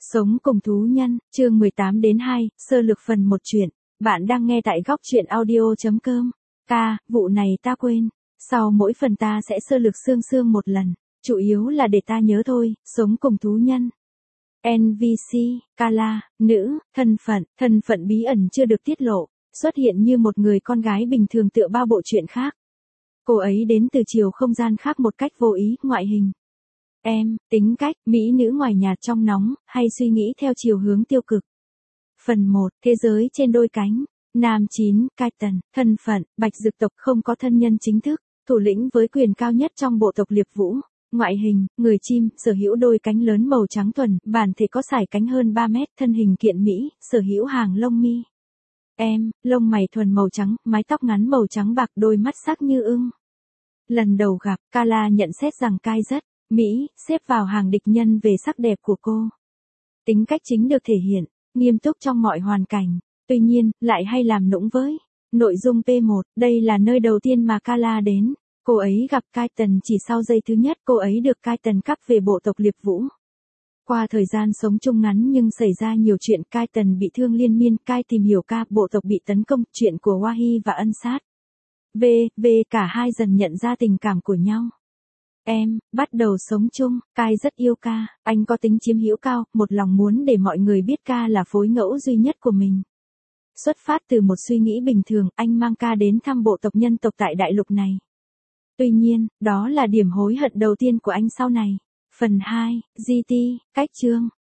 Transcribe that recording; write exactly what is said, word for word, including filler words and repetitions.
Sống cùng thú nhân, chương mười tám đến hai, sơ lược phần một truyện. Bạn đang nghe tại góc truyện audio chấm com. Ca, vụ này ta quên. Sau mỗi phần ta sẽ sơ lược sương sương một lần. Chủ yếu là để ta nhớ thôi, sống cùng thú nhân. en vê xê, Kala, nữ, thân phận, thân phận bí ẩn chưa được tiết lộ, xuất hiện như một người con gái bình thường tựa bao bộ chuyện khác. Cô ấy đến từ chiều không gian khác một cách vô ý, ngoại hình. Em, tính cách, mỹ nữ ngoài nhạt trong nóng, hay suy nghĩ theo chiều hướng tiêu cực. Phần một, thế giới trên đôi cánh. Nam chín, Kaiten, thân phận, bạch dực tộc không có thân nhân chính thức, thủ lĩnh với quyền cao nhất trong bộ tộc Liệp Vũ. Ngoại hình, người chim, sở hữu đôi cánh lớn màu trắng thuần, bản thể có sải cánh hơn ba mét, thân hình kiện mỹ, sở hữu hàng lông mi. Em, lông mày thuần màu trắng, mái tóc ngắn màu trắng bạc, đôi mắt sắc như ưng. Lần đầu gặp, Kala nhận xét rằng Kai rất mỹ, xếp vào hàng địch nhân về sắc đẹp của cô. Tính cách chính được thể hiện, nghiêm túc trong mọi hoàn cảnh, tuy nhiên, lại hay làm nũng với. Nội dung pê một, đây là nơi đầu tiên mà Kala đến. Cô ấy gặp Kaiten chỉ sau giây thứ nhất cô ấy được Kaiten cắp về bộ tộc Liệp Vũ. Qua thời gian sống chung ngắn nhưng xảy ra nhiều chuyện, Kaiten bị thương liên miên, Kai tìm hiểu Ka, bộ tộc bị tấn công, chuyện của Wahi và Ân Sát. V, V cả hai dần nhận ra tình cảm của nhau. Em, bắt đầu sống chung, Kai rất yêu Ka, anh có tính chiếm hữu cao, một lòng muốn để mọi người biết Ka là phối ngẫu duy nhất của mình. Xuất phát từ một suy nghĩ bình thường, anh mang Ka đến thăm bộ tộc nhân tộc tại đại lục này. Tuy nhiên, đó là điểm hối hận đầu tiên của anh sau này. Phần hai, giê tê, cách chương.